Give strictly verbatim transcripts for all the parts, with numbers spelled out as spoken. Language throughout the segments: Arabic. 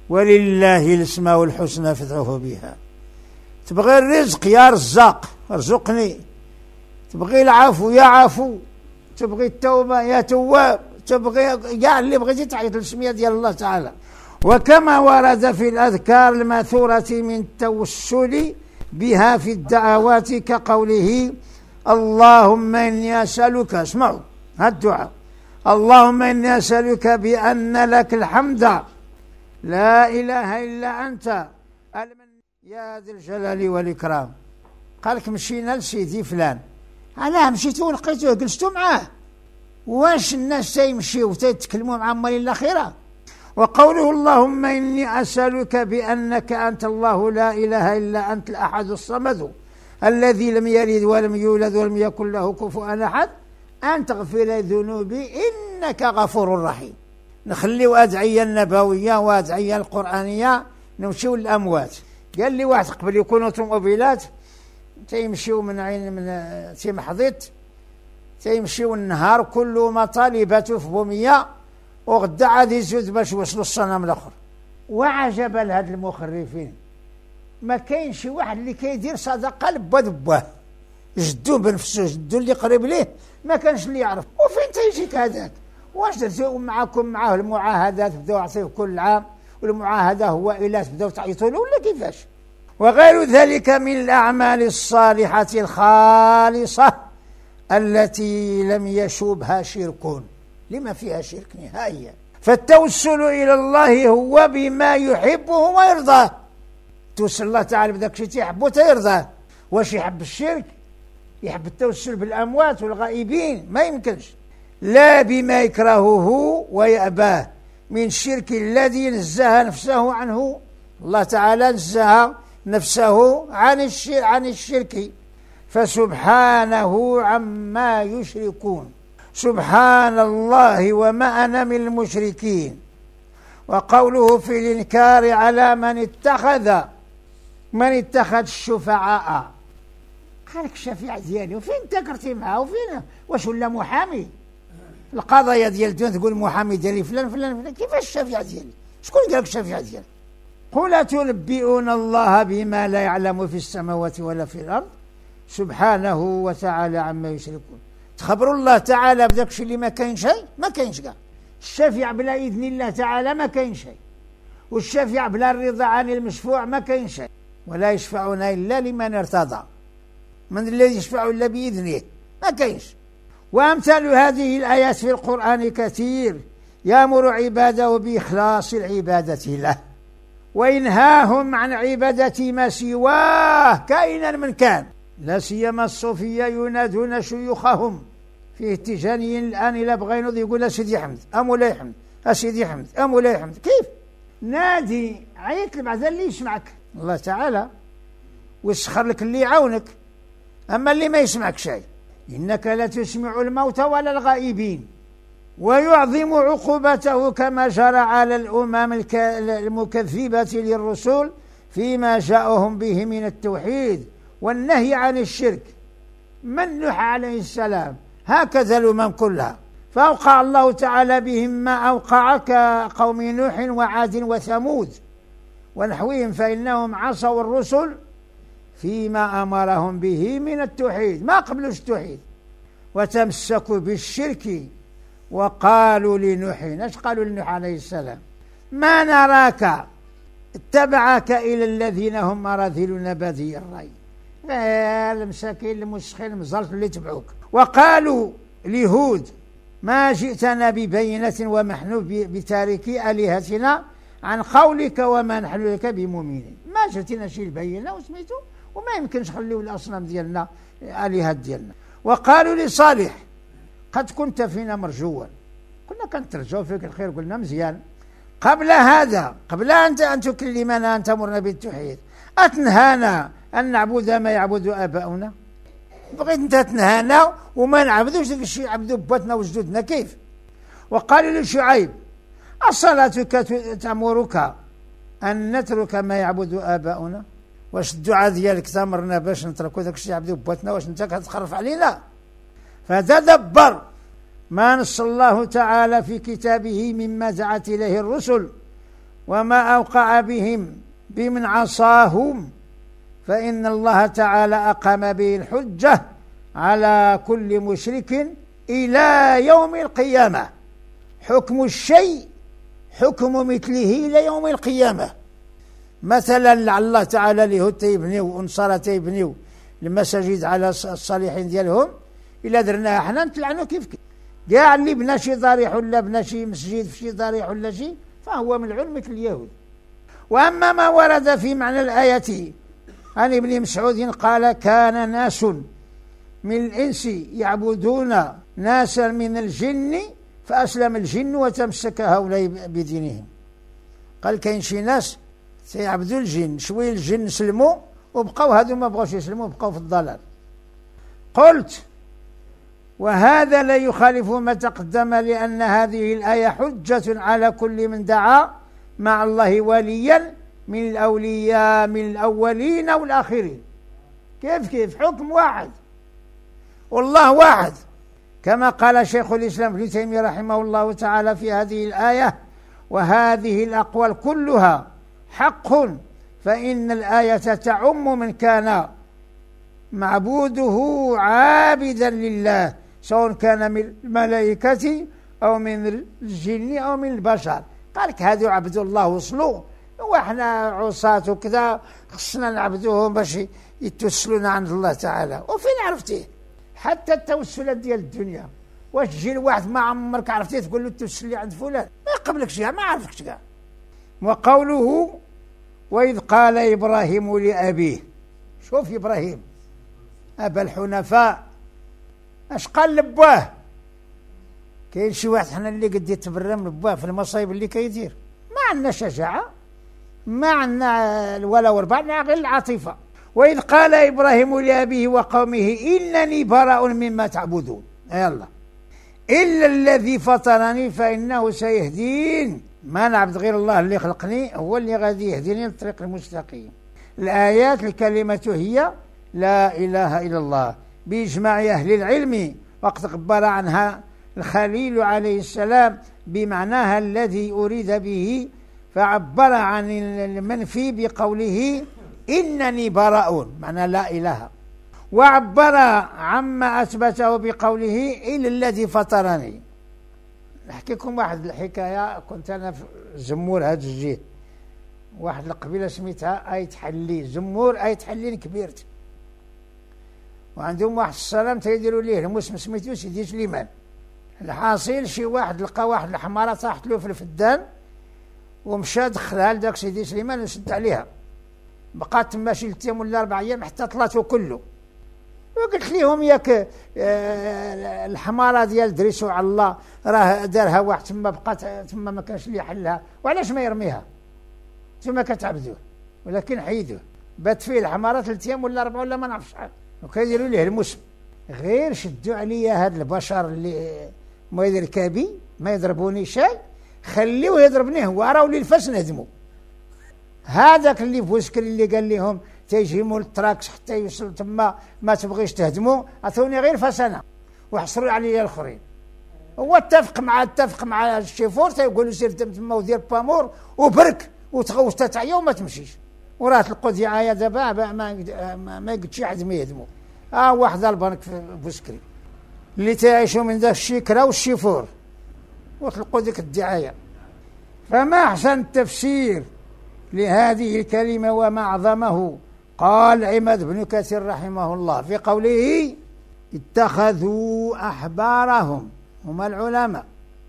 ولله الاسماء الحسنى فادعوه بها. تبغي الرزق يا رزاق ارزقني، تبغي العفو يا عفو، تبغي التوبة يا تواب، تبغي كاع اللي بغيتي تعيط للسمية ديال الله تعالى. وكما ورد في الأذكار الماثورة من التوسل بها في الدعوات كقوله اللهم إني أسألك، اسمعوا هذا الدعاء، اللهم إني أسألك بأن لك الحمد لا إله إلا أنت يا ذي الجلال والإكرام. قالك مشينا لسيدي فلان، علاه مشيتو ولقيتوه جلستو معاه؟ واش الناس تيمشيو وتيتكلموا مع مالين الأخيرة؟ وقوله اللهم إني أسألك بأنك أنت الله لا إله إلا أنت الأحد الصمد الذي لم يلد ولم يولد ولم يكن له كفوا أحد أن تغفر ذنوبي إنك غفور رحيم. نخليو أدعية النبوية وأدعية القرآنية نمشيو للأموات. قال لي واحد قبل يكونوا طوموبيلات تيمشيو من عين من تيمحضيت تيمشيو النهار كله مطالبته في بومية وغدا عاد يزود باش يوصلوا الصنم الاخر. وعجبا لهاد المخرفين، ما كاين شي واحد اللي كيدير صدقه لبا دباه، جدو بنفسه جدو اللي قريب ليه ما كانش اللي يعرف. وفين تيجيك هذاك؟ واش درتوا معاكم معاه المعاهدات بداو يعطيوه كل عام، والمعاهده هو إله بداو تعيطوا له ولا كيفاش؟ وغير ذلك من الأعمال الصالحة الخالصة التي لم يشوبها شرك، لما فيها شرك نهائيا. فالتوسل إلى الله هو بما يحبه ويرضاه. توسل الله تعالى بداك شيء يحبه تيرضاه. واش يحب الشرك؟ يحب التوسل بالأموات والغائبين؟ ما يمكنش. لا بما يكرهه ويأباه من الشرك الذي نزه نفسه عنه. الله تعالى نزه نفسه عن عن الشرك فسبحانه عما يشركون. سبحان الله وما أنا من المشركين. وقوله في الإنكار على من اتخذ من اتخذ الشفعاء، قالك الشفيع ديالي وفين تكرتي معه وفين؟ واش ولا محامي؟ القضايا ديال الدنيا تقول محامي ديالي فلان فلان فلان، كيفاش الشفيع ديالي؟ شكون قالك الشفيع ديالي؟ قل تنبئون الله بما لا يعلم في السماوات ولا في الأرض سبحانه وتعالى عما يشركون. تخبروا الله تعالى بداك الشيء اللي ما كاين شيء، ما كاينش كاع. الشفيع بلا إذن الله تعالى ما كاين شيء، والشفيع بلا الرضا عن المشفوع ما كاين شيء. ولا يشفعون إلا لمن ارتضى، من الذي يشفع إلا بإذنه؟ ما كاينش. وأمثال هذه الآيات في القرآن كثير يأمر عباده بإخلاص العبادة له وإنهاهم عن عبادة ما سواه كائنا من كان. لا سيما الصوفية ينادون شيوخهم في اتجاني الآن إلى بغينوض يقول سيدي حمد أمولاي حمد أسيدي حمد أمولاي حمد. كيف نادي عيط بعد اللي يسمعك الله تعالى ويسخر لك اللي يعاونك، أما اللي ما يسمعك شيء إنك لا تسمع الموت ولا الغائبين. ويعظم عقوبته كما جرى على الأمم المكذبة للرسل فيما جاءهم به من التوحيد والنهي عن الشرك. من نوح عليه السلام هكذا الأمم كلها، فأوقع الله تعالى بهم ما أوقع كقوم نوح وعاد وثمود ونحوهم، فإنهم عصوا الرسل فيما أمرهم به من التوحيد، ما قبلوش التوحيد، وتمسكوا بالشرك. وقالوا لنوح، ايش قالوا لنوح عليه السلام؟ ما نراك اتبعك إلى الذين هم أراذلنا بادي الرأي. المساكين المسخين المزلط اللي تبعوك. وقالوا لهود ما جئتنا ببينة ومحن بتاركي آلهتنا عن قولك وما نحن لك بمؤمنين. ما جئتنا شي البينة وسميتو وما يمكنش خليو الأصنام ديالنا آلهات ديالنا. وقالوا لصالح قد كنت فينا مرجوا، كنا كنترجوا فيك الخير، قلنا مزيان. قبل هذا قبل أنت أن تكلمنا أن تأمرنا بالتوحيد أتنهانا أن نعبد ما يعبد آباؤنا؟ بغيت أنت تنهانا وما نعبدوش داك الشيء يعبدوا بواتنا وجدودنا. كيف؟ وقالوا لشعيب أصلاتك تأمرك أن نترك ما يعبد آباؤنا؟ واش الدعاء ديالك تأمرنا باش نتركوا داك الشيء يعبدوا بواتنا؟ واش أنت كتخرف علينا؟ فتدبر ما نص الله تعالى في كتابه مما دعت إليه الرسل وما أوقع بهم بمن عصاهم، فإن الله تعالى أقام به الحجة على كل مشرك إلى يوم القيامة. حكم الشيء حكم مثله إلى يوم القيامة. مثلا لعل الله تعالى اللي تيبنيو ونصارى تيبنيو المساجد على الصالحين ديالهم، إلا درناها حنا نتلعنوا كيف كيف. كاع اللي بنا شي ضريح ولا بنا شي مسجد في شي ضريح ولا شي فهو ملعون مثل اليهود. وأما ما ورد في معنى الآية عن ابن مسعود قال: كان ناس من الإنس يعبدون ناسا من الجن فأسلم الجن وتمسك هؤلاء بدينهم. قال كاين شي ناس سيعبدوا الجن، شوي الجن سلموا وبقوا، هذو ما بغوش يسلموا بقوا في الضلال. قلت: وهذا لا يخالف ما تقدم، لأن هذه الآية حجة على كل من دعا مع الله وليا من الأولياء من الأولين والآخرين. كيف كيف حكم واحد والله واحد، كما قال شيخ الإسلام ابن تيمية رحمه الله تعالى في هذه الآية: وهذه الأقوال كلها حق، فإن الآية تعم من كان معبوده عابدا لله، سواء كان من الملائكة أو من الجن أو من البشر. قالك هذو عبدوا الله وصلوا، وإحنا عصاة وكذا خصنا نعبدوهم باش يتوسلون عند الله تعالى. وفين عرفتيه؟ حتى التوسلات ديال الدنيا، واش تجي لواحد ما عمرك عرفتيه تقول له توسل لي عند فلان؟ ما قبلكش كاع، ما عرفكش كاع. وقوله: وإذ قال إبراهيم لأبيه. شوف إبراهيم أبا الحنفاء اش قال لبواه؟ كاين شي واحد حنا اللي قد يتبرى من بواه في المصايب اللي كيدير، ما عندنا شجاعة، ما عندنا ولا وربع، غير العاطفة. وإذ قال إبراهيم لأبيه وقومه إنني براء مما تعبدون، يلا إلا الذي فطرني فإنه سيهدين. ما نعبد غير الله اللي خلقني، هو اللي غادي يهديني للطريق المستقيم. الآيات الكلمة هي لا إله إلا الله بإجماع أهل العلم، وقد عبر عنها الخليل عليه السلام بمعناها الذي أريد به، فعبر عن المنفي بقوله إنني براء، معنى لا إله، وعبر عما أثبته بقوله إلا الذي فطرني. نحكيكم واحد الحكاية. كنت أنا في زمور هاد الجهة، واحد القبيلة سميتها آيت حلي، زمور آيت حلي كبيرت، وعندهم واحد السلام تيديروا ليه المسلم سميتو سيدي سليمان. الحاصل شي واحد لقى واحد الحمارة طاحت له في الفدان، ومشى دخلها لذاك سيدي سليمان وسد عليها، بقات تما شي ثلاث ايام ولا اربع ايام حتى طلاتو كله. وقلت لهم ياك الحمارة ديال دريسو على الله راه دارها واحد تما بقات تما ما كانش اللي يحلها، وعلاش ما يرميها؟ ثم كتعبدوه، ولكن حيدوه، بات فيه الحمارة ثلاث ايام ولا اربع ولا ما نعرف شحال، وكيديروا ليه المسلم. غير شدوا عليا هاد البشر اللي ما يدير كابي ما يضربوني شيء، خليوه يضربني هو، راهو لي الفاس نهدموا. هذاك اللي في وسكري اللي قال لهم تيجيموا التراكس حتى يوصل تما ما تبغيش تهدموا، عطوني غير فسنه وحصروا عليا الاخرين. هو اتفق مع اتفق مع الشيفور تيقولوا سير تما ودير بامور وبرك وتغوص تعيا وما تمشيش، وراه تلقوا دعايه دابا ما ما قد شي حد ما يهدموا. اه واحد البنك في بوسكري اللي تعيشوا من ذاك الشكرا والشيفور، وتلقوا ذيك الدعايه. فما احسن التفسير لهذه الكلمه وما اعظمه. قال عماد بن كثير رحمه الله في قوله: اتخذوا احبارهم، هم العلماء،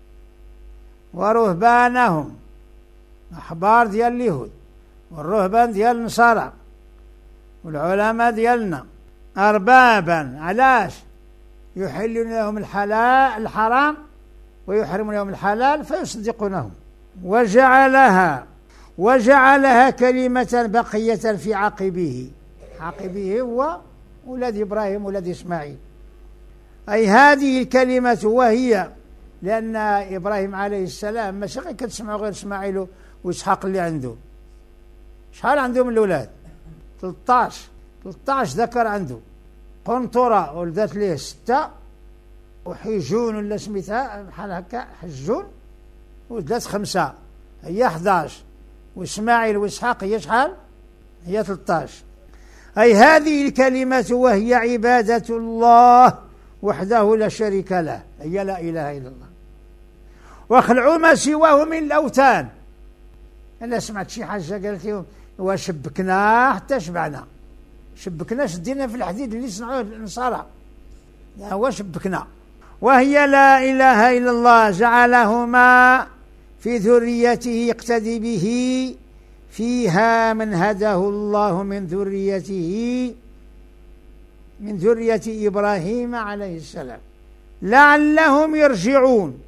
ورهبانهم، احبار ديال اليهود والرهبان ديال النصارى والعلماء ديالنا، اربابا. علاش؟ يحلون لهم الحلال الحرام ويحرمون لهم الحلال فيصدقونهم. وجعلها وجعلها كلمة بقية في عقبه. عقبه هو ولد إبراهيم ولد إسماعيل، أي هذه الكلمة، وهي لأن إبراهيم عليه السلام ماشي غير كتسمعوا غير إسماعيل وإسحاق اللي عنده. شحال عندهم الأولاد؟ ثلاثة عشر ثلاثة عشر ذكر عنده. قنطرة ولدت ليه ستة، وحجون ولا سميتها بحال هكا حجون ولدت خمسة، هي أحد عشر. وإسماعيل وإسحاق هي شحال؟ هي ثلاثة عشر. أي هذه الكلمة وهي عبادة الله وحده لا شريك له، هي لا إله إلا الله، واخلعوا ما سواه من الأوثان. أنا سمعت شي حاجة قالت لهم وشبكنا حتى شبعنا، شبكنا شدينا في الحديد اللي صنعوه النصارى، هو شبكنا. وهي لا إله إلا الله جعلهما في ذريته يقتدي به فيها من هداه الله من ذريته من ذرية إبراهيم عليه السلام لعلهم يرجعون،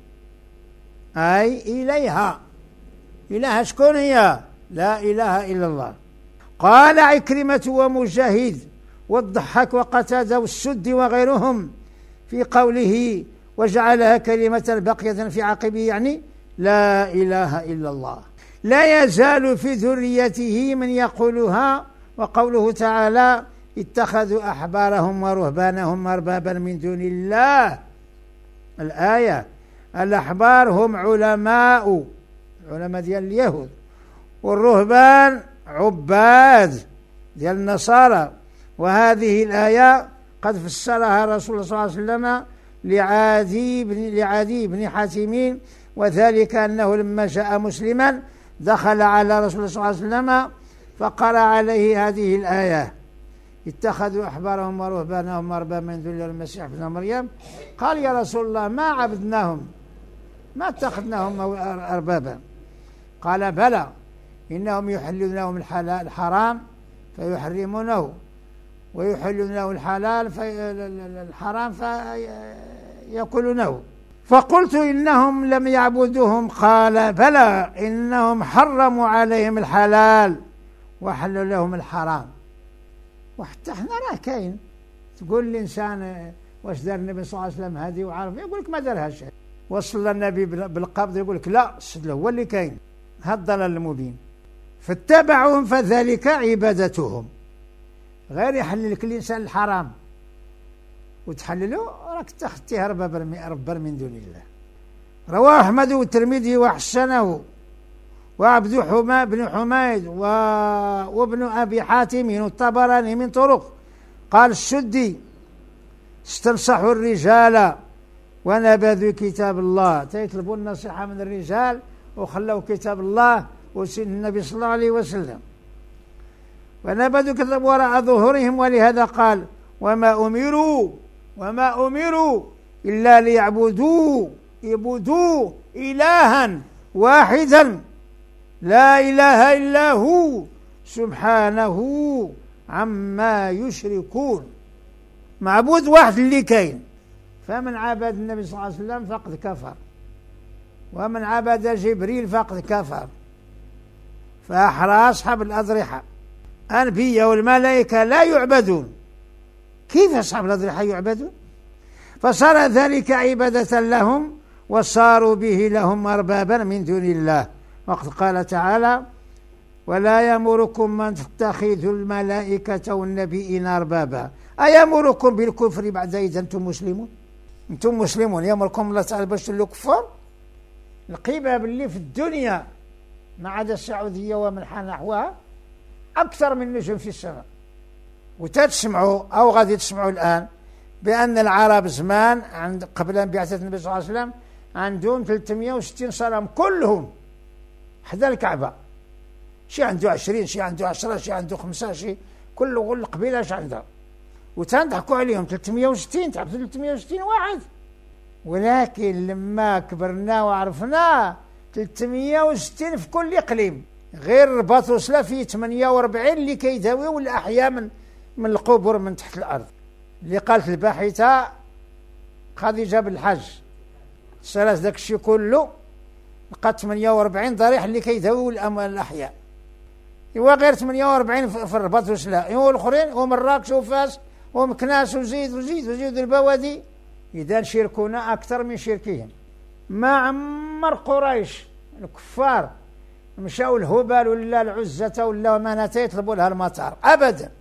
أي إليها. إله شكون هي؟ لا إله إلا الله. قال عكرمة ومجاهد والضحاك وقتادة والسدي وغيرهم في قوله وجعلها كلمة باقية في عقبه، يعني لا إله إلا الله. لا يزال في ذريته من يقولها. وقوله تعالى اتخذوا أحبارهم ورهبانهم أربابا من دون الله، الآية. الأحبار هم علماء علماء ديال اليهود، والرهبان عباد ديال النصارى. وهذه الآية قد فسرها رسول الله صلى الله عليه وسلم لعادي بن لعادي بن حاتم، وذلك أنه لما جاء مسلما دخل على رسول الله صلى الله عليه وسلم فقرأ عليه هذه الآية اتخذوا أحبارهم ورهبانهم أربابا من دون الله المسيح ابن مريم. قال يا رسول الله ما عبدناهم ما اتخذناهم أربابا. قال بلى إنهم يحلون لهم الحلال الحرام فيحرمونه، ويحلون له الحلال في الحرام فيأكلونه. فقلت إنهم لم يعبدوهم. قال بلى إنهم حرموا عليهم الحلال وحلوا لهم الحرام. وحتى احنا راه كاين تقول الإنسان واش دار النبي صلى الله عليه وسلم هذه وعارف، يقول لك ما دارهاش، وصل النبي بالقبض يقول لك لا السدل هو اللي كاين. هذا الضلال المبين. فاتبعوهم فذلك عبادتهم. غير يحلل لك الإنسان الحرام وتحلله راك تخطيه ربا من دون الله. رواه أحمد والترمذي وحسنه وعبد حما بن حميد و... وابن أبي حاتم والطبراني من طرق. قال السدي استنصحوا الرجال ونبذوا كتاب الله، تيطلبوا النصيحة من الرجال وخلوا كتاب الله وسنة النبي صلى الله عليه وسلم، ونبذوا كتاب وراء ظهورهم. ولهذا قال وما أمروا وما أمروا إلا ليعبدوا يعبدوا إلها واحدا لا إله إلا هو سبحانه عما يشركون. معبود واحد اللي كاين. فمن عبد النبي صلى الله عليه وسلم فقد كفر، ومن عبد جبريل فقد كفر. فأحرى أصحاب الأضرحة أنبياء والملائكة لا يعبدون. كيف أصحاب الأضرحة يعبدون؟ فصار ذلك عبادة لهم وصاروا به لهم أربابا من دون الله. وقد قال تعالى ولا يأمركم من تتخذوا الملائكة والنبيين أربابا. أيأمركم بالكفر بعد إذا أنتم مسلمون؟ أنتم مسلمون يأمركم الله تعالى باش تولوا كفار؟ القباب اللي في الدنيا ما عدا السعودية ومن حال نحوها أكثر من نجم في السماء. وتسمعوا أو غادي تسمعوا الآن بأن العرب زمان عند قبل بعثة النبي صلى الله عليه وسلم عندهم ثلاثمائة وستين صنم كلهم حدا الكعبة. شي عنده عشرين، شي عنده عشرة، شي عنده خمسة، شي كل كل قبيلة اش عندها. وتنضحكوا عليهم ثلاثمائة وستين، تعرف ثلاثمائة وستين واحد. ولكن لما كبرنا وعرفنا ثلاثمائة وستين في كل إقليم. غير الرباط وصل فيه ثمانية وأربعين اللي كيداويو الأحياء من من القبور من تحت الأرض. اللي قالت الباحثة خديجة بالحج سالت داك الشيء كله لقات ثمانية وأربعين ضريح اللي كيداويو الأحياء. إوا غير ثمانية وأربعين في الرباط وسلا، إوا الآخرين ومراكش وفاس ومكناس وزيد وزيد وزيد البوادي. إذا شركونا أكثر من شركهم. ما عمر قريش الكفار مشاو الهبال ولا العزة ولا مناتا يطلبوا لها المطار أبدا.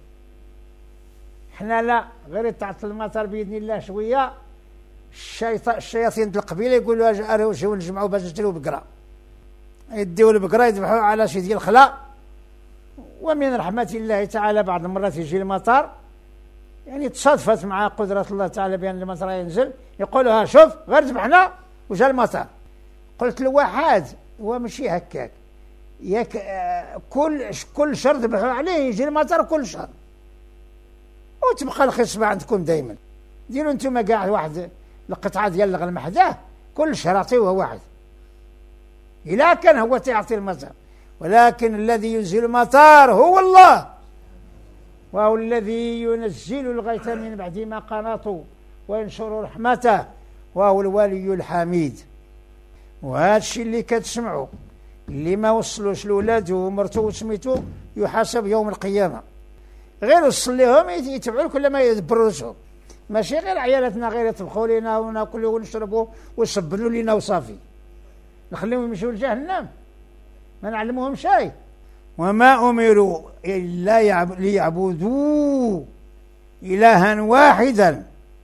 احنا لا، غير تعطل المطار بإذن الله شوية الشياطين القبيلة يقولوا أجيو نجمعوا باش نشتريو بقرة. يديو البقرة يذبحوا على شي ديال الخلا. ومن رحمة الله تعالى بعض المرات يجي المطر، يعني تصادفت مع قدرة الله تعالى بأن المطر ينزل، يقولوا ها شوف غير ذبحنا وجا المطر. قلت له واحد هو ماشي هكاك، ياك آه كل كل شهر ذبحوا عليه يجي المطر كل شهر، وتبقى الخصبة عندكم دائما. ديروا انتم كاع واحد القطعة ديال الغنم حداه كل شهر عطيوها واحد، إلا كان هو تعطي المطر. ولكن الذي ينزل المطر هو الله، وهو الذي ينزل الغيث من بعد ما قنطوا وينشر رحمته، وهو الولي الحميد. وهذا الشيء اللي كتسمعوا اللي ما وصلوش لولاده ومرته وسميتو يحاسب يوم القيامة. غير وصل لهم يتبعوا كل ما يدبروا راسهم، ماشي غير عيالاتنا غير يطبخوا لنا وناكلوا ونشربوا ويصبنوا لنا وصافي، نخليهم يمشوا لجهنم ما نعلموهم شيء. وما أمروا إلا ليعبدوا إلها واحدا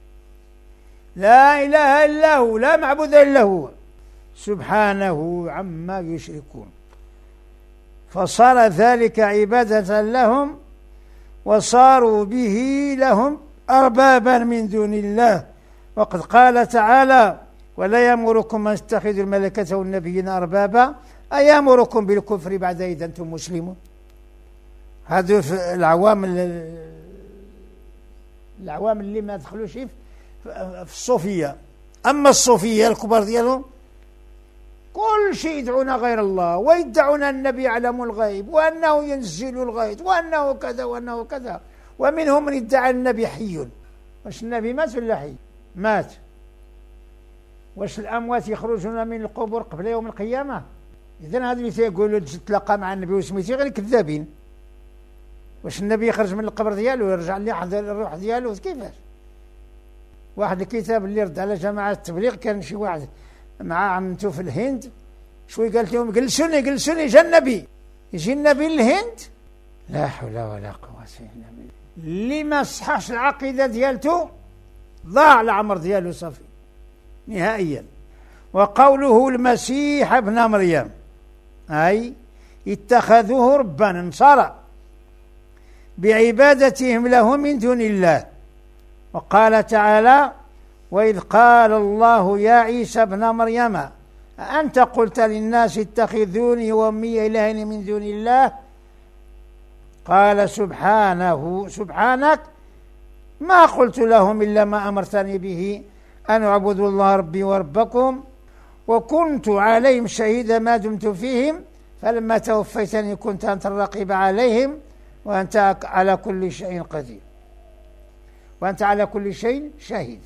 لا إله إلا هو، لا معبود إلا هو سبحانه عما يشركون. فصار ذلك عبادة لهم، وصاروا به لهم أربابا من دون الله. وقد قال تعالى: ولا يأمركم أن تتخذوا الملائكة والنبيين أربابا أيأمركم بالكفر بعد إذا أنتم مسلمون. هذو العوام العوام اللي ما دخلوش في الصوفية. أما الصوفية الكبار ديالهم كل شيء يدعون غير الله، ويدعون النبي يعلم الغيب وأنه ينزل الغيث وأنه كذا وأنه كذا. ومنهم من يدعي النبي حي. واش النبي مات ولا حي؟ مات. واش الأموات يخرجون من القبور قبل يوم القيامة؟ إذن هذا اللي تيقولوا تتلاقى مع النبي وسميتي غير كذابين. واش النبي يخرج من القبر ديالو ويرجع لي حد الروح ديالو؟ كيفاش؟ واحد الكتاب اللي رد على جماعة التبليغ، كان شي واحد مع عمته في الهند، شوي قالت لهم جلسوني جلسوني جا النبي. يجي النبي للهند؟ لا حول ولا قوة إلا بالله. اللي ما صحاش العقيدة ديالته ضاع العمر ديالو صافي نهائيا. وقوله المسيح ابن مريم أي اتخذوه ربا نصارى بعبادتهم له من دون الله. وقال تعالى: وإذ قال الله يا عيسى ابن مريم أأنت قلت للناس اتخذوني وأمي إلهين من دون الله؟ قال سبحانه سبحانك ما قلت لهم إلا ما أمرتني به أن اعبدوا الله ربي وربكم وكنت عليهم شهيدا ما دمت فيهم فلما توفيتني كنت أنت الرقيب عليهم وأنت على كل شيء قدير وأنت على كل شيء شهيد.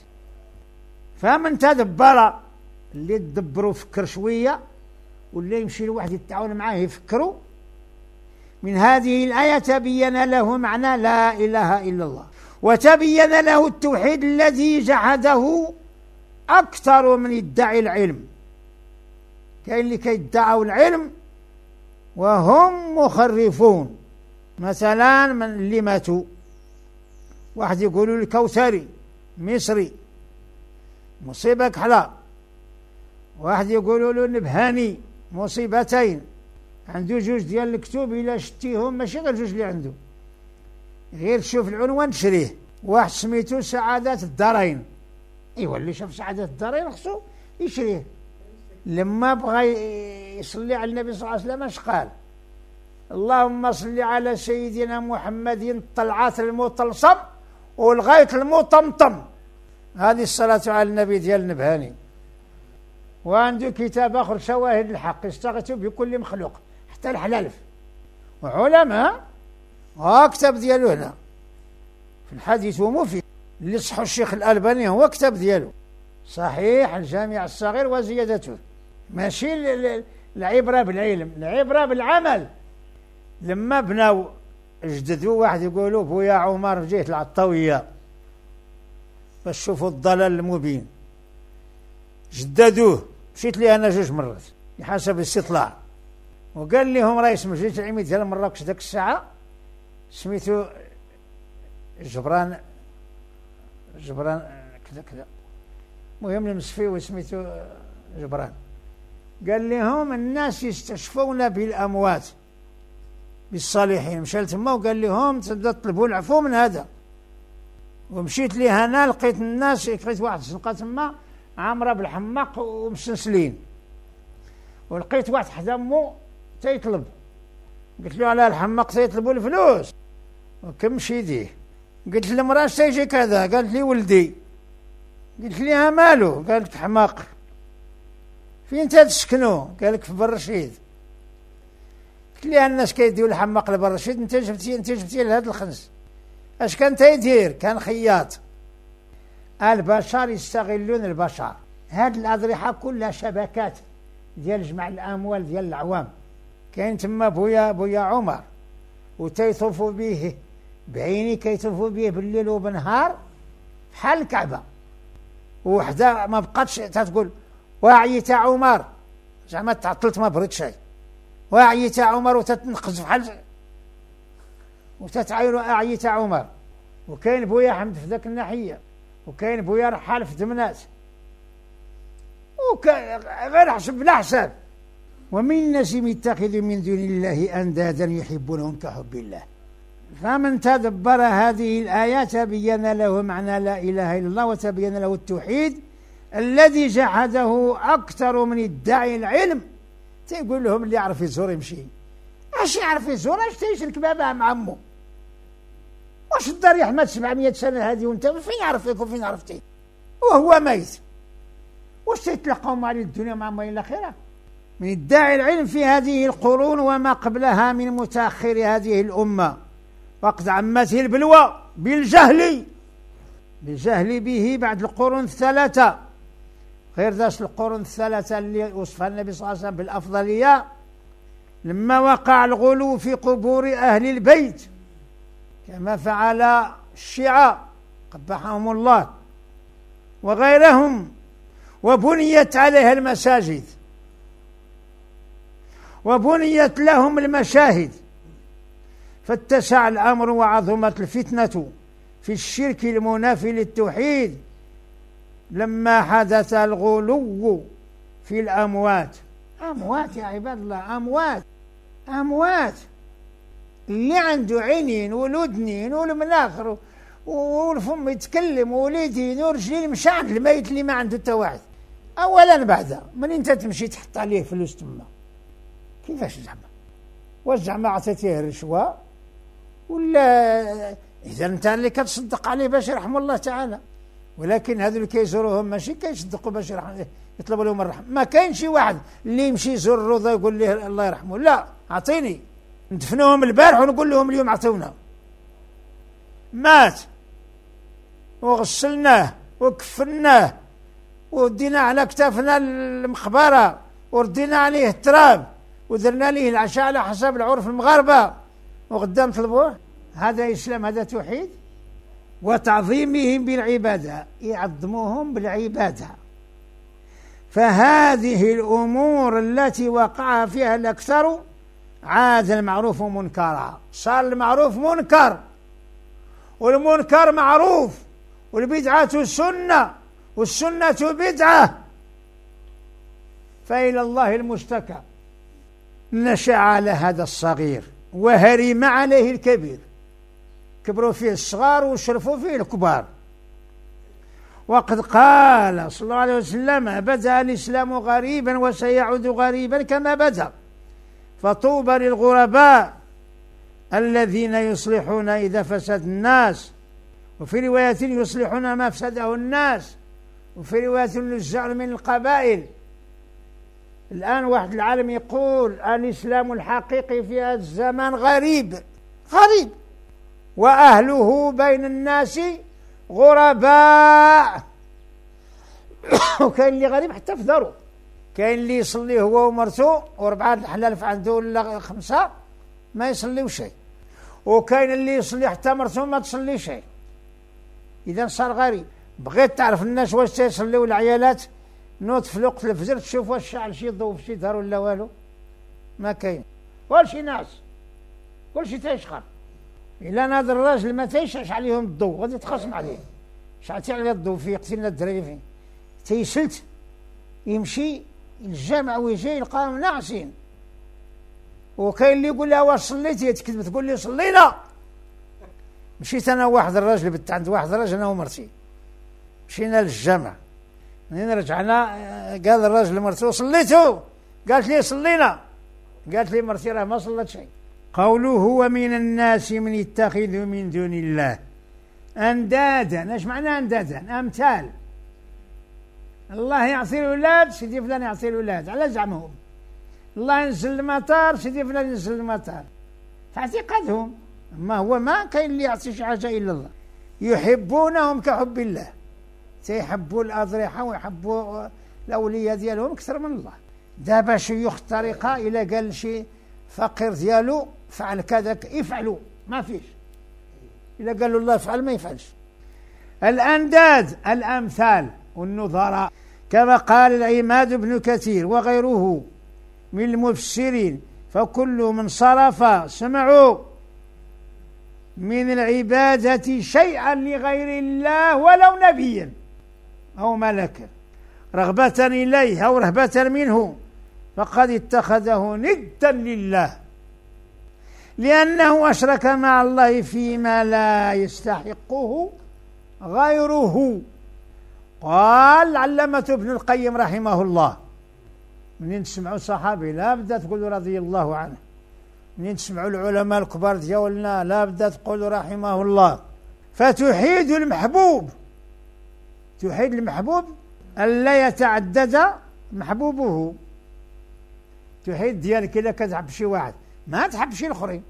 فمن تدبر اللي تدبروا فكر شوية واللي يمشي لواحد يتعاون معاه يفكروا من هذه الآية تبين له معنى لا إله إلا الله، وتبين له التوحيد الذي جحده أكثر من يدعي العلم. كاين اللي كيدعوا العلم وهم مخرفون، مثلا من اللي ماتوا واحد يقولوا الكوثري مصري مصيبة كحلة، واحد يقولوا له نبهاني مصيبتين، عنده جوج ديال الكتب إلا شتيهم ماشي غير جوج اللي عنده، غير تشوف العنوان تشريه. واحد سميتو سعادة الدارين، ايوا اللي شاف سعادة الدارين خصو يشريه. لما بغى يصلي على النبي صلى الله عليه وسلم اش قال؟ اللهم صل على سيدنا محمد الطلعات المطلسم والغاية المطمطم. هذه الصلاة على النبي ديال نبهاني. وعنده كتاب آخر شواهد الحق يستغيث بكل مخلوق حتى الحلالف. وعلماء وكتاب ديالو هنا في الحديث ومفيد اللي صحوا الشيخ الألباني هو كتاب ديالو صحيح الجامع الصغير وزيادته. ماشي العبرة بالعلم، العبرة بالعمل. لما بناو اجددوا واحد يقولوا بويا عمر جيت العطاوية باش شوفوا الضلال المبين، جددوه. مشيت لي انا جوج مرات بحسب الاستطلاع، وقال لهم رئيس مجلس العلمي ديال مراكش ذاك الساعه سميتو جبران جبران كذا كذا، المهم المسفي وسميتو جبران. قال لهم الناس يستشفون بالأموات بالصالحين. مشى لتما وقال لهم تبدا تطلبوا العفو من هذا. ومشيت لي هنا لقيت الناس، لقيت واحد الزنقه تما عامره بالحماق ومسنسلين، ولقيت واحد حدا مو تيطلب. قلت له على الحماق تيطلبوا الفلوس وكمش يديه. قلت للمراه تيجي كذا، قالت لي ولدي. قلت لها مالو؟ قالت حماق. فين تسكنوا؟ قالك في برشيد. قلت لها الناس كيديو الحماق لبرشيد، انت جبتي انت جبتي لهذا الخنس. اش كان تيدير؟ كان خياط. البشر يستغلون البشر. هاد الاضرحه كلها شبكات ديال جمع الاموال ديال العوام. كاين تما بويا بويا عمر وتيطوفوا به بعيني، كيطوفوا به بالليل وبنهار بحال الكعبه. وحده ما بقاتش تتقول واعيت عمر، زعما تعطلت ما برد شيء. واعيت عمر وتتنقز بحال وتتعاير اعيت عمر. وكاين بويا حمد في ذاك الناحيه، وكاين بويا رحال في دمنات، وكاين غير حسب بلا حساب. ومن الناس يتخذ من دون الله اندادا يحبونهم كحب الله. فمن تدبر هذه الآية تبين له معنى لا إله إلا الله، وتبين له التوحيد الذي جحده أكثر من ادعي العلم. تيقول لهم اللي يعرف يزور يمشي. اش يعرف يزور؟ اش تيشرك باباه مع عمو؟ واش الدار يحمد سبعمية سنة هذه وانت فين عرفتك وفين عرفتي وهو ميت؟ واش تيتلقاو مع الدنيا مع ما إلى خيرها؟ من ادعي العلم في هذه القرون وما قبلها من متأخر هذه الأمة، وقد عمته البلوى بالجهل بالجهل به بعد القرون الثلاثة، غير ذات القرون الثلاثة اللي وصفها النبي صلى الله عليه وسلم بالأفضلية. لما وقع الغلو في قبور أهل البيت كما فعل الشيعة قبحهم الله وغيرهم، وبنيت عليها المساجد وبنيت لهم المشاهد، فاتسع الأمر وعظمت الفتنة في الشرك المنافي للتوحيد لما حدث الغلو في الأموات. أموات يا عباد الله، أموات أموات اللي عنده عينين ولودنين والمناخر والفم يتكلم وليدين ورجلين مشى عند الميت اللي ما عنده التواعد. أولا بعد من أنت تمشي تحط عليه فلوس تما كيفاش زعما؟ واش زعما عطيتيه رشوة ولا؟ إذا أنت اللي كتصدق عليه باش يرحم الله تعالى. ولكن هذو اللي كيزوروهم ماشي كيصدقوا باش يطلبوا لهم الرحمة. ما كاين شي واحد اللي يمشي يزور الروضة يقول ليه الله يرحمه، لا أعطيني ندفنوهم البارح ونقول لهم اليوم أعطونا. مات وغسلناه وكفناه ودينا على كتافنا المقبرة وردينا عليه التراب ودرنا ليه العشاء على حسب العرف المغاربة وقدام طلبوه. هذا إسلام؟ هذا توحيد؟ وتعظيمهم بالعبادة، يعظموهم بالعبادة. فهذه الأمور التي وقع فيها الأكثر عاد المعروف منكرا. صار المعروف منكر والمنكر معروف، والبدعة سنة والسنة بدعة، فإلى الله المشتكى. نشأ على هذا الصغير وهرم عليه الكبير، كبروا فيه الصغار وشرفوا فيه الكبار. وقد قال صلى الله عليه وسلم بدأ الإسلام غريبا وسيعود غريبا كما بدأ، فطوبى للغرباء الذين يصلحون إذا فسد الناس، وفي رواية يصلحون ما فسده الناس، وفي رواية ينزعون من القبائل. الآن واحد العالم يقول الإسلام الحقيقي في هذا الزمان غريب غريب وأهله بين الناس غرباء. وكاين اللي غريب حتى في دارو، كاين اللي يصلي هو ومرته وربعة الحلال في عنده ولا خمسة ما يصليو شيء، وكاين اللي يصلي حتى مرته ما تصلي شيء. إذا صار غريب. بغيت تعرف الناس واش تيصليو العيالات نوض في وقت الفجر تشوف واش شعل شي ضوء في شي دار ولا والو؟ ما كاين ولا شي ناس، كل شي تيشخر. إلا ناظر الراجل ما تيشعش عليهم الضوء غادي تخاصم عليه. شعلتي عليه الضوء في قتلنا الدراري فين تيسلت يمشي الجامع ويجي يلقاهم ناعسين. وكاين اللي يقول لها واش صليتي؟ تكذب تقول لي صلينا. مشيت انا واحد الراجل بت عند واحد الراجل انا ومرتي، مشينا للجامع، منين رجعنا قال الراجل لمرته صليتوا؟ قالت لي صلينا. قالت لي مرتي راه ما صلت شيء. قوله ومن الناس من يتخذ من دون الله اندادا. ايش معنى اندادا؟ امثال. الله يعطي الولاد، سيدي فلان يعطي الولاد على زعمهم. الله ينزل المطار، سيدي فلان ينزل المطار، في اعتقادهم. اما هو ما كاين اللي يعطي شي حاجه الا الله. يحبونهم كحب الله، تيحبوا الاضرحه ويحبوا الاولياء ديالهم اكثر من الله. دابا شيوخ الطريقه الا قال شي فقير ديالو فعل كذا يفعلوا، ما فيش. الا قالوا الله يفعل ما يفعلش. الانداد الامثال والنظراء، كما قال العماد بن كثير وغيره من المفسرين، فكل من صرف سمعوا من العبادة شيئا لغير الله ولو نبيا أو ملكا رغبة إليه أو رهبة منه فقد اتخذه ندا لله، لأنه أشرك مع الله فيما لا يستحقه غيره. قال علامة ابن القيم رحمه الله، منين تسمعوا صحابي لا بدا تقولوا رضي الله عنه، منين تسمعوا العلماء الكبار ديالنا لا بدا تقولوا رحمه الله. فتحيد المحبوب، تحيد المحبوب ألا يتعدد محبوبه. تحيد ديالك إلا كتحب شي واحد ما تحب شي الآخرين.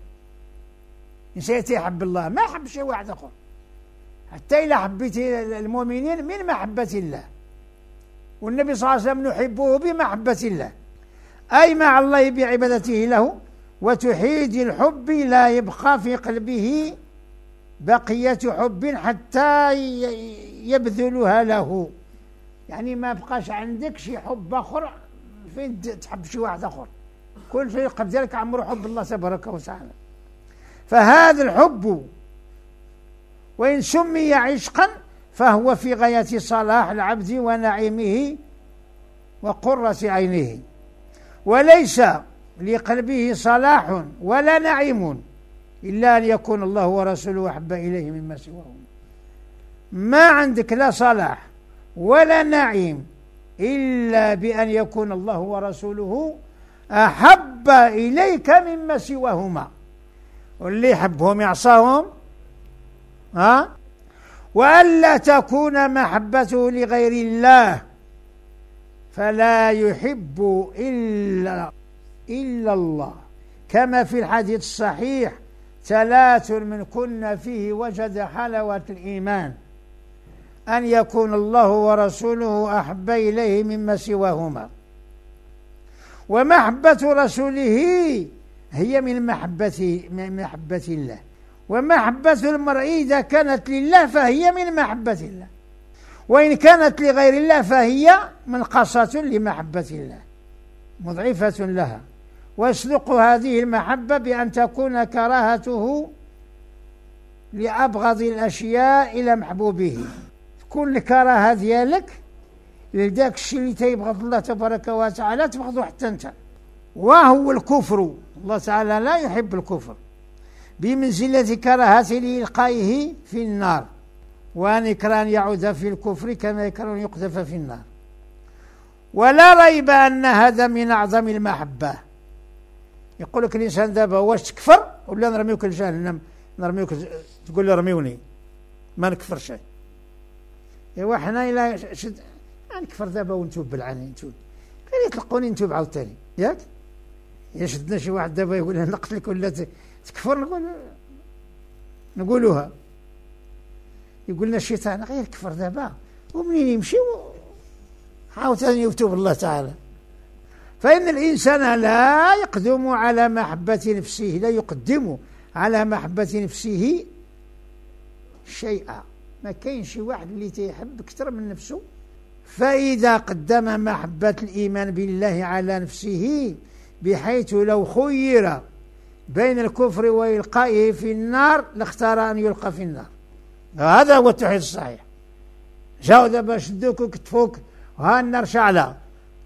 إنسان يحب الله ما يحب شي واحد آخر، حتى إلا حبيتي المؤمنين من محبة الله، والنبي صلى الله عليه وسلم نحبه بمحبة الله، أي مع الله بعبادته له. وتحيد الحب لا يبقى في قلبه بقية حب حتى يبذلها له، يعني ما بقاش عندك شي حب آخر فين تحب شي واحد آخر، كل شيء قد ذلك عمره حب الله تبارك وتعالى. فهذا الحب وإن سمي عشقا فهو في غاية صلاح العبد ونعيمه وقرة عينه، وليس لقلبه صلاح ولا نعيم إلا أن يكون الله ورسوله أحب إليه مما سواهم. ما عندك لا صلاح ولا نعيم إلا بأن يكون الله ورسوله أحب إليك مما سواهما. واللي يحبهم يعصاهم، ها؟ وألا تكون محبته لغير الله، فلا يحب إلا إلا الله، كما في الحديث الصحيح: ثلاث من كن فيه وجد حلاوة الإيمان، أن يكون الله ورسوله أحب إليه مما سواهما. ومحبة رسوله هي من محبة من محبة الله، ومحبة المرء إذا كانت لله فهي من محبة الله، وإن كانت لغير الله فهي منقصة لمحبة الله مضعفة لها. ويصدق هذه المحبة بأن تكون كراهته لأبغض الأشياء إلى محبوبه، تكون الكراهة ديالك لذاك الشيء اللي تيبغض الله تبارك وتعالى تبغضه حتى أنت. وهو الكفر، الله تعالى لا يحب الكفر، بمنزلة كراهة لإلقائه في النار، وأن يكره أن يعود في الكفر كما يكره أن يقذف في النار. ولا ريب أن هذا من أعظم المحبة. يقول لك الإنسان دابا واش تكفر ولا نرميوك لجهنم، نرميوك تقول لي رميوني ما نكفر شيء. إيوا حنا إلا شد نكفر دابا ونتوب بالعاني نتوب، غير يطلقوني نتوب عاوتاني ياك. يا شدنا شي واحد دابا يقول لنا نقتلك ولا تكفر، نقول نقولوها، يقول لنا الشيطان غير كفر دابا ومنين يمشي عاوتاني يتوب الله تعالى. فإن الإنسان لا يقدم على محبة نفسه، لا يقدم على محبة نفسه شيئا. ما كاين شي واحد اللي تيحب أكثر من نفسه، فإذا قدم محبة الإيمان بالله على نفسه بحيث لو خير بين الكفر وإلقائه في النار لاختار أن يلقى في النار. هذا هو التوحيد الصحيح. جاو دابا شدوك وكتفوك وها النار شعلة،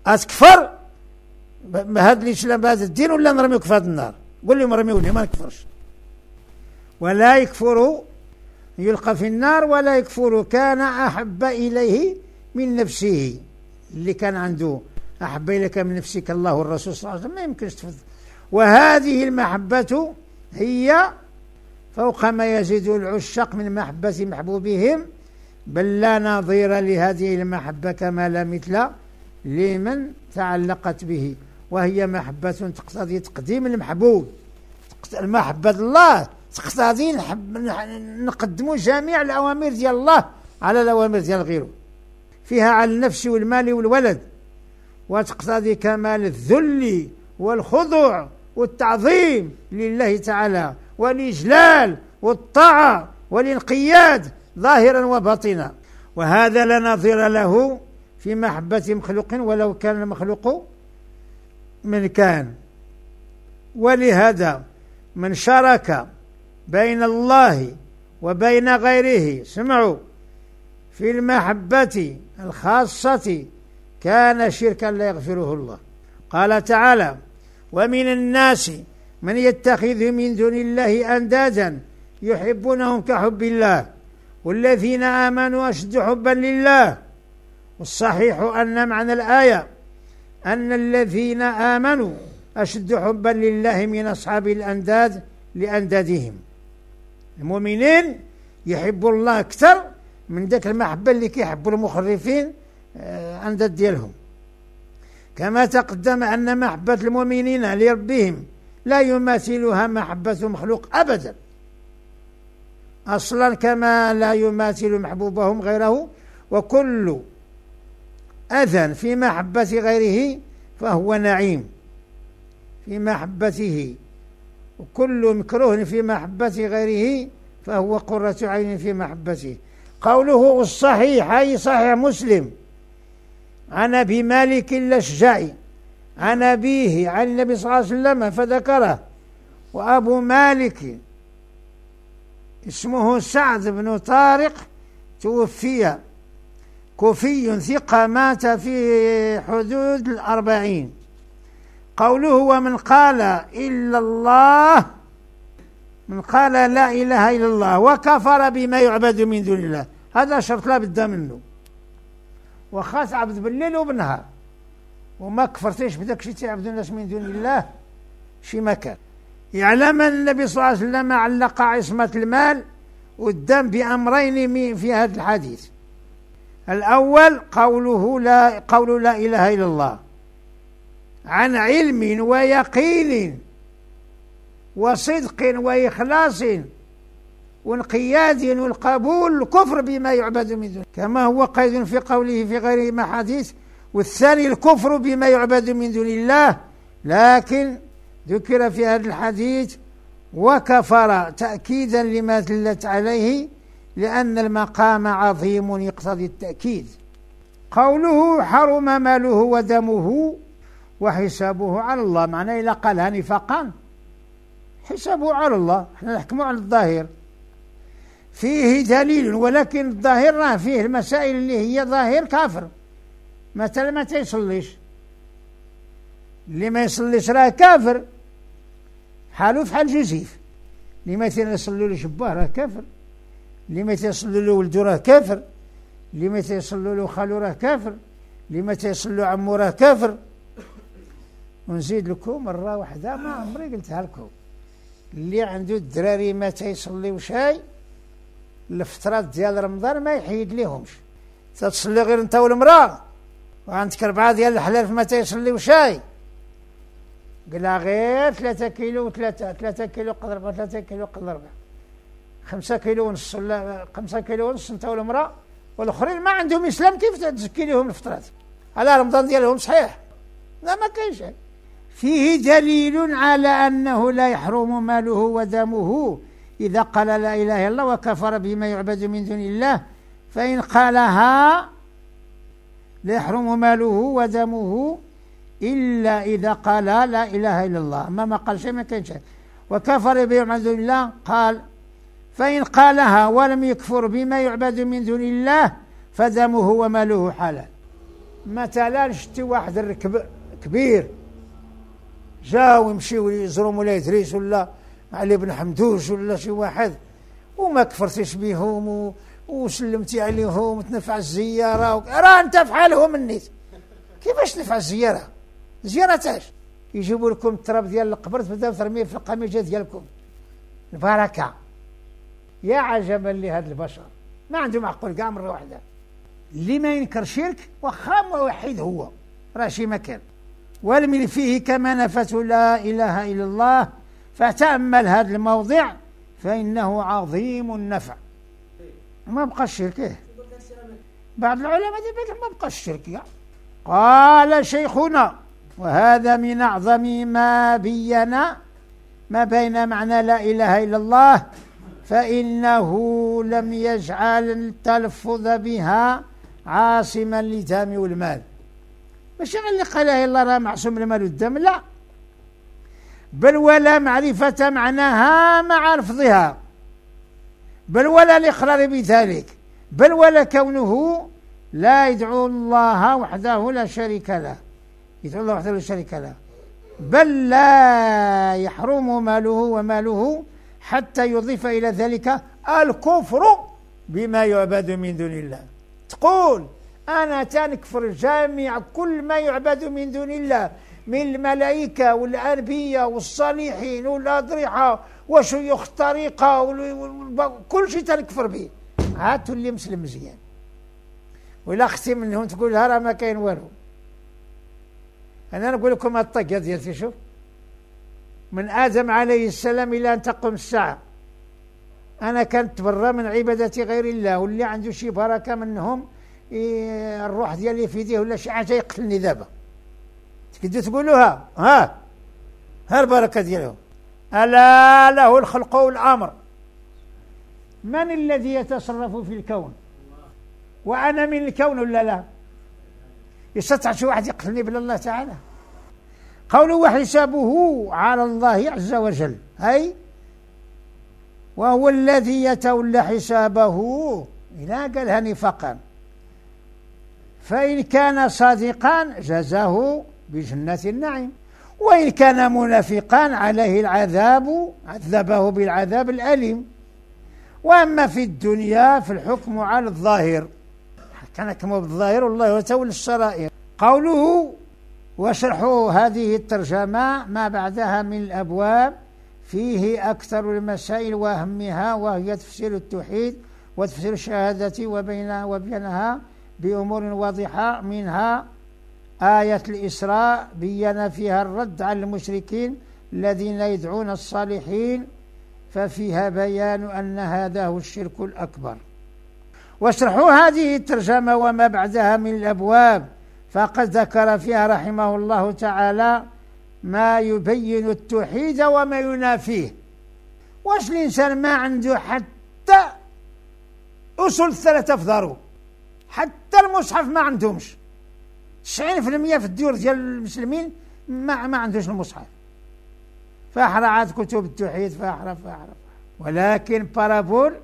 أتكفر بهذا الإسلام بهذا الدين ولا نرميك في هذا النار؟ قل لي مرميوني ما نكفرش. ولا يكفر يلقى في النار ولا يكفر كان أحب إليه من نفسه. اللي كان عنده أحب إليك من نفسك الله والرسول صلى الله عليه وسلم ما يمكنش تفضل. وهذه المحبة هي فوق ما يزيد العشاق من محبة محبوبهم، بل لا نظير لهذه المحبة كما لا مثل لمن تعلقت به، وهي محبة تقتضي تقديم المحبوب. المحبة الله تقتضي نقدموا جميع الأوامر ديال الله على الأوامر ديال غيره، فيها على النفس والمال والولد، وتقتضي كمال الذل والخضوع والتعظيم لله تعالى والإجلال والطاعة والانقياد ظاهرا وباطنا. وهذا لا نظير له في محبة مخلوق ولو كان المخلوق من كان. ولهذا من شارك بين الله وبين غيره سمعوا في المحبة الخاصة كان شركا لا يغفره الله. قال تعالى: ومن الناس من يتخذ من دون الله أندادا يحبونهم كحب الله والذين آمنوا أشد حبا لله. والصحيح أن معنى الآية أن الذين آمنوا أشد حبا لله من أصحاب الأنداد لأندادهم. المؤمنين يحبوا الله أكثر من ذاك المحبة اللي كيحبوا المخرفين أنداد ديالهم. كما تقدم أن محبة المؤمنين لربهم لا يماثلها محبة مخلوق أبدا أصلا، كما لا يماثل محبوبهم غيره. وكل أذى في محبة غيره فهو نعيم في محبته، وكل مكروه في محبة غيره فهو قرة عين في محبته. قوله الصحيح أي صحيح مسلم عن أبي مالك الأشجعي عن أبيه عن النبي صلى الله عليه وسلم فذكره. وأبو مالك اسمه سعد بن طارق توفي كوفي ثقة مات في حدود الأربعين. قوله ومن قال إلا الله من قال لا إله إلا الله وكفر بما يعبد من دون الله، هذا شرط لا بد منه، وخاص عبد بالليل وبالنهار وما كفرتيش بداك شي تعبدوا الناس من دون الله شي مكان. يعلم أن النبي صلى الله عليه وسلم علق عصمة المال والدم بأمرين في هذا الحديث. الأول قوله لا قول لا إله إلا الله عن علم ويقين وصدق وإخلاص وانقياد والقبول الكفر بما يعبد من دون، كما هو قيد في قوله في غير ما حديث. والثاني الكفر بما يعبد من دون الله، لكن ذكر في هذا الحديث وكفر تأكيدا لما دلت عليه، لأن المقام عظيم يقتضي التأكيد. قوله حرم ماله ودمه وحسابه على الله، معناه إلا قالها نفاقا حسابه على الله، احنا نحكموا على الظاهر. فيه دليل، ولكن الظاهر راه فيه المسائل اللي هي ظاهر كافر. مثلا ما تيصليش، اللي ما يصليش راه كافر، حاله في حال جوزيف. اللي ما تيصلوا له شباه راه كافر، اللي ما تيصلوا له ولده راه كافر، اللي ما تيصلوا له خالو راه كافر، اللي ما تيصلوا عمو راه كافر. ونزيد لكم مرة واحدة ما عمري قلتها لكم، اللي عنده الدراري ما تيصليو شاي الفترات ديال رمضان ما يحيد ليهمش، تتصلي غير انت والمراه وعندك أربعة ديال الحلال ما تيصليو شاي، قلها غير ثلاثة كيلو وثلاثة ثلاثة كيلو قدر أربعة ثلاثة كيلو قدر أربعة خمسة كيلو ونص ولا خمسة كيلو ونص انت والمراه، والآخرين ما عندهم إسلام كيف تزكي لهم الفطرات على رمضان ديالهم صحيح؟ لا ما كاينش. فيه دليل على أنه لا يحرم ماله ودمه إذا قال لا إله إلا الله وكفر بما يعبد من دون الله، فإن قالها لا يحرم ماله ودمه إلا إذا قال لا إله إلا الله، أما ما قال شيء ما كان شيء. وكفر بما يعبد من دون الله قال فإن قالها ولم يكفر بما يعبد من دون الله فدمه وماله حلال. مثلا شتي واحد الركب كبير جاو يمشيو يزوروا مولاي إدريس ولا علي بن حمدوش ولا شي واحد وما كفرتيش بيهم و... وسلمتي عليهم وتنفع الزيارة و... راه انت فحالهم النيت. كيفاش تنفع الزيارة؟ زيارة تاش يجيبوا لكم التراب ديال القبر تبداو ترميه في القميجة ديالكم البركة. يا عجبا لهذا البشر ما عندهم عقل كاع مرة واحدة. اللي ما ينكر شرك واخا موحد هو راه شي مكان. والمل فيه كما نفت لا إله إلا الله فتأمل هذا الموضع فإنه عظيم النفع. ما بقى الشرك. بعض العلماء ما بقى الشرك. قال شيخنا وهذا من أعظم ما بين ما بين معنى لا إله إلا الله فإنه لم يجعل التلفظ بها عاصما للدم والمال. ماشي غير اللي قال لا الله راه معصوم المال والدم، لا، بل ولا معرفة معناها مع لفظها، بل ولا الإقرار بذلك، بل ولا كونه لا يدعو الله وحده لا شريك له، يدعو الله وحده لا شريك له، بل لا يحرم ماله وماله حتى يضيف إلى ذلك الكفر بما يعبد من دون الله. تقول أنا تنكفر جميع كل ما يعبد من دون الله من الملائكة والأنبياء والصالحين والأضرحة وشيوخ الطريقة كل شيء تنكفر به. هاتوا اللي مسلم مزيان ولا اختي منهم تقول راه ما كاين والو. أنا نقول لكم الطاقة ديالتي، شوف، من آدم عليه السلام إلى أن تقوم الساعة أنا كنت برا من عبادة غير الله، واللي عنده شي بركة منهم إيه الروح ديالي في يديه ولا شي حاجة يقتلني دابا. تقدروا تقولوها ها ها البركة ديالهم. ألا له الخلق والأمر. من الذي يتصرف في الكون؟ وأنا من الكون ولا لا؟ يستطيع شي واحد يقتلني بلا الله تعالى؟ قوله وحسابه على الله عز وجل، أي وهو الذي يتولى حسابه إلى قالها نفاقا، فإن كان صادقا جزاه بجنة النعيم، وإن كان منافقا عليه العذاب عذبه بالعذاب الأليم. وأما في الدنيا في الحكم على الظاهر، كان يحكم بالظاهر والله يتولى السرائر. قوله وشرح هذه الترجمة ما بعدها من الأبواب فيه أكثر المسائل وأهمها، وهي تفسير التوحيد وتفسير الشهادة وبينها وبينها بأمور واضحة، منها آية الإسراء بيّن فيها الرد على المشركين الذين يدعون الصالحين، ففيها بيان أن هذا هو الشرك الأكبر. واشرح هذه الترجمة وما بعدها من الأبواب فقد ذكر فيها رحمه الله تعالى ما يبين التوحيد وما ينافيه. واش الإنسان ما عنده حتى أصول الثلاثة في داره، حتى المصحف ما عندهمش. تسعين في المية في الديور ديال المسلمين ما, ما عندوش المصحف، فاحرى عاد كتب التوحيد فاحرى فاحرى. ولكن بارابول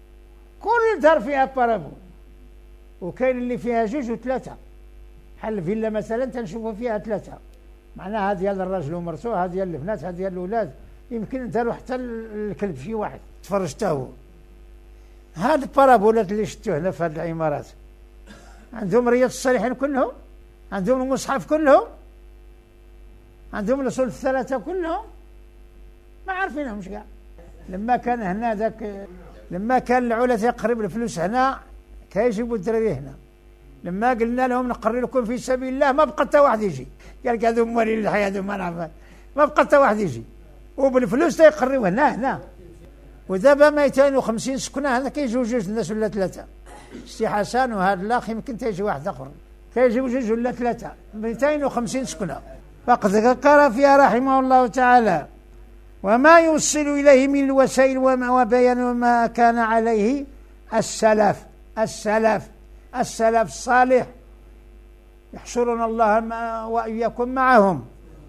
كل دار فيها بارابول، وكاين اللي فيها جوج وثلاثة. بحال الفيلا مثلا تنشوفوا فيها ثلاثة، معناها هذه ديال الرجل ومرته، هذه ديال البنات، هذه ديال الأولاد، يمكن داروا حتى الكلب شي واحد تفرج حتى هو. هاد البارابولات اللي شفتوا هنا في هذه العمارات عندهم رياض الصالحين كلهم، عندهم المصحف كلهم، عندهم الأصول الثلاثة كلهم، ما عارفينهمش كاع. لما كان هنا ذاك لما كان العلا تيقرب الفلوس هنا كيجيبوا الدراري هنا، لما قلنا لهم نقرر لكم في سبيل الله ما بقى حتى واحد يجي، قال لك هذو موالين الحياة هذو ما نعرف، ما بقى حتى واحد يجي، وبالفلوس تيقربوا هنا هنا. ودابا مئتين وخمسين سكنة هذا كيجيو جوج الناس ولا ثلاثة. سي حسن وهذا الأخ يمكن تيجي واحد آخر كيجيو جوج ولا ثلاثة، مئتين وخمسين سكنة. فقد ذكر فيها رحمه الله تعالى وما يوصل إليه من الوسائل وبيان ما كان عليه السلف السلف السلف الصالح، يحشرنا الله وإياكم معهم،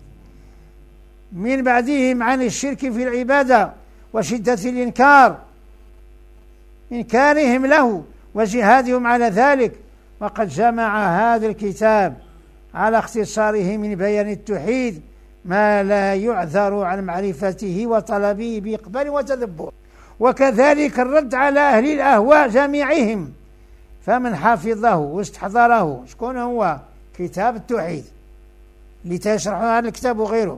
من بعدهم عن الشرك في العبادة وشدة الإنكار إنكارهم له وجهادهم على ذلك، وقد جمع هذا الكتاب على اختصاره من بيان التوحيد ما لا يعذر عن معرفته وطلبه بإقبال وتدبر، وكذلك الرد على أهل الأهواء جميعهم. فمن حفظه واستحضره، شكون هو؟ كتاب التوحيد اللي تشرح هذا الكتاب وغيره.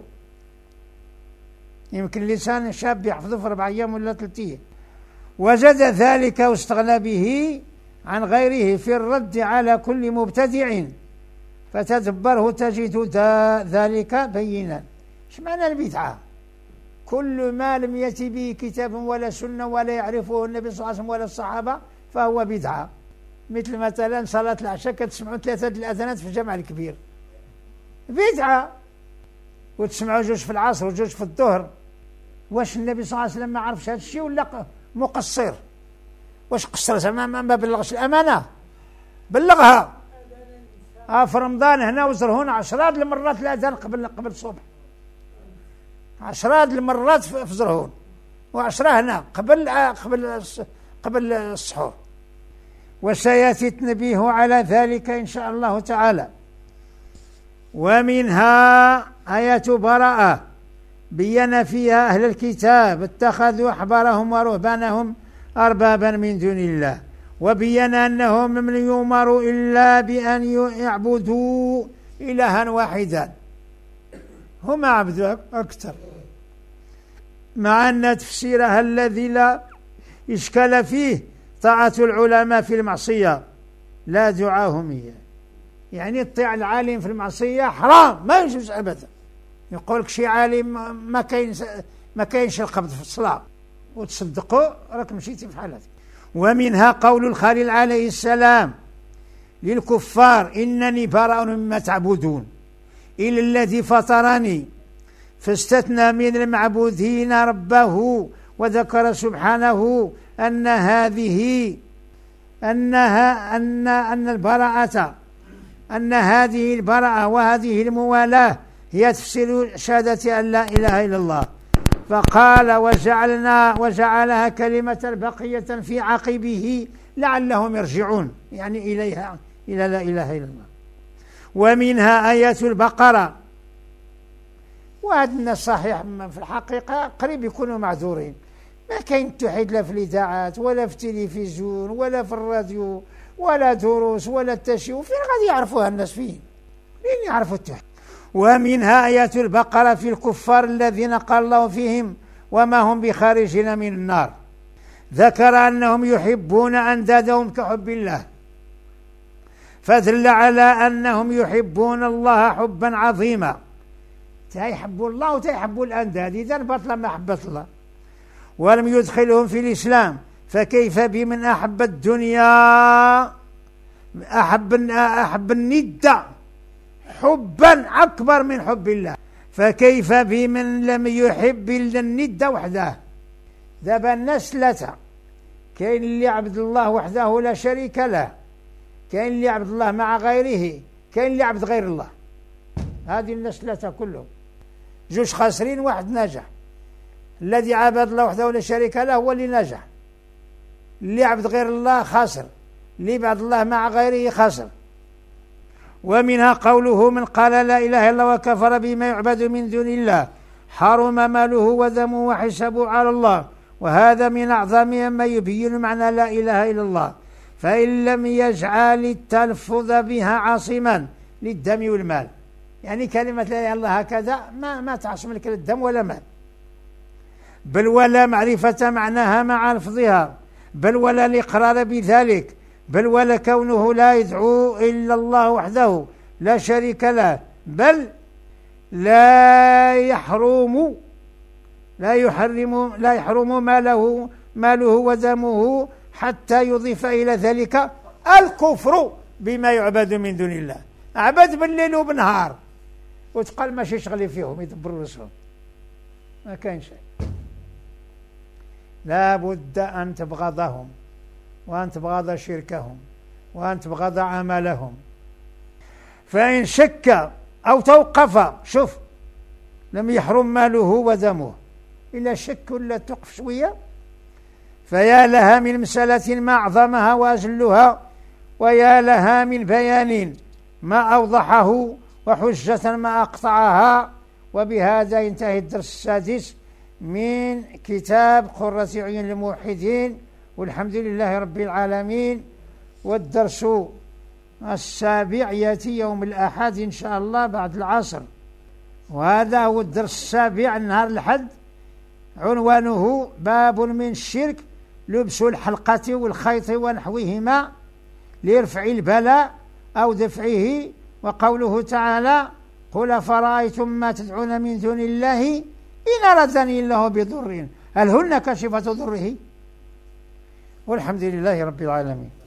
يمكن لسان شاب يحفظه في أربع أيام ولا ثلاثة أيام. وجد ذلك واستغنى به عن غيره في الرد على كل مبتدع، فتدبره تجد ذلك بينا. ايش معنى البدعة؟ كل ما لم يأتي به كتاب ولا سنة ولا يعرفه النبي صلى الله عليه وسلم ولا الصحابة فهو بدعة. مثل مثلا صلاة العشاء كتسمعوا ثلاثة الأذانات في الجامع الكبير، بدعة. وتسمعوا جوج في العصر وجوج في الظهر. واش النبي صلى الله عليه وسلم ما عرفش هذا الشيء ولا مقصر؟ واش قصر زعما ما بلغش الأمانة؟ بلغها. آه في رمضان هنا وزرهون عشرات المرات الأذان قبل قبل الصبح، عشرات المرات في زرهون، وعشرة هنا قبل قبل قبل السحور. وسيأتي التنبيه على ذلك إن شاء الله تعالى. ومنها آية براءة بين فيها أهل الكتاب اتخذوا أحبارهم ورهبانهم أربابا من دون الله، وبين أنهم لم يؤمروا إلا بأن يعبدوا إلها واحدا، هم عبدوا أكثر، مع أن تفسيرها الذي لا إشكال فيه طاعة العلماء في المعصية لا دعاهم إياه. يعني اطيع العالم في المعصية حرام، ما يجوز أبدا. يقول لك شي عالم ما كاين ما كاينش القبض في الصلاة وتصدقوا راك مشيتي في حالتك. ومنها قول الخليل عليه السلام للكفار إنني براء مما تعبدون إلا الذي فطرني، فاستثنى من المعبودين ربه، وذكر سبحانه أن هذه أنها أن أن البراءة أن هذه البراءة وهذه الموالاة هي تفسير شهادة أن لا إله إلا الله. فقال وجعلنا وجعلها كلمة بقية في عقبه لعلهم يرجعون، يعني إليها إلى لا إله إلا الله. ومنها آية البقرة. وهذا الناس صحيح في الحقيقة قريب يكونوا معذورين، ما كاين التوحيد لا في الإذاعات ولا في التلفزيون ولا في الراديو ولا دروس ولا التشيع، فين غادي يعرفوها الناس؟ فين فين يعرفوا التوحيد؟ ومنها آية البقرة في الكفار الذين قال الله فيهم وما هم بخارجين من النار، ذكر أنهم يحبون أندادهم كحب الله، فدل على أنهم يحبون الله حبا عظيما، تيحبوا الله وتيحبوا الأنداد، إذن بطل محبة الله. ولم يدخلهم في الإسلام، فكيف بمن أحب الدنيا أحب أحب الند حبا أكبر من حب الله، فكيف بمن لم يحب إلا الند وحده؟ دابا الناس ثلاثة، كاين اللي يعبد الله وحده لا شريك له، كاين اللي يعبد الله مع غيره، كاين اللي يعبد غير الله. هذه الناس ثلاثة كلهم، جوج خاسرين واحد ناجح. الذي عبد الله وحده لا شريك له هو اللي نجح، اللي يعبد غير الله خاسر، اللي يعبد الله مع غيره خاسر. ومنها قوله من قال لا إله إلا الله وكفر بما يعبد من دون الله حرم ماله ودمه وحسابه على الله، وهذا من أعظم ما يبين معنى لا إله إلا الله، فإن لم يجعل التلفظ بها عاصما للدم والمال، يعني كلمة لا إله إلا الله هكذا ما, ما تعصم لك الدم ولا مال، بل ولا معرفة معناها مع لفظها، بل ولا الإقرار بذلك، بل ولا كونه لا يدعو إلا الله وحده لا شريك له، بل لا يحرم لا يحرم لا يحرم ماله ماله ودمه حتى يضيف إلى ذلك الكفر بما يعبد من دون الله. عبد بالليل وبالنهار وتقال ماشي شغلي فيهم يدبروا رسلهم، ما كاين شيء. لا بد أن تبغضهم وأن تبغض شركهم وأن تبغض عملهم. فإن شك أو توقف، شوف لم يحرم ماله ودمه، إلا شك ولا توقف شوية، فيا لها من مسألة ما أعظمها وأجلها ويا لها من بيان ما أوضحه وحجة ما أقطعها. وبهذا ينتهي الدرس السادس من كتاب قرة عيون الموحدين، والحمد لله رب العالمين. والدرس السابع يأتي يوم الأحد إن شاء الله بعد العصر، وهذا هو الدرس السابع نهار الأحد. عنوانه باب من الشرك لبس الحلقة والخيط ونحوهما لرفع البلاء أو دفعه. وقوله تعالى قل فرأيتم ما تدعون من دون الله إن أردني الله بضر هل هن كاشفة ضره. والحمد لله رب العالمين.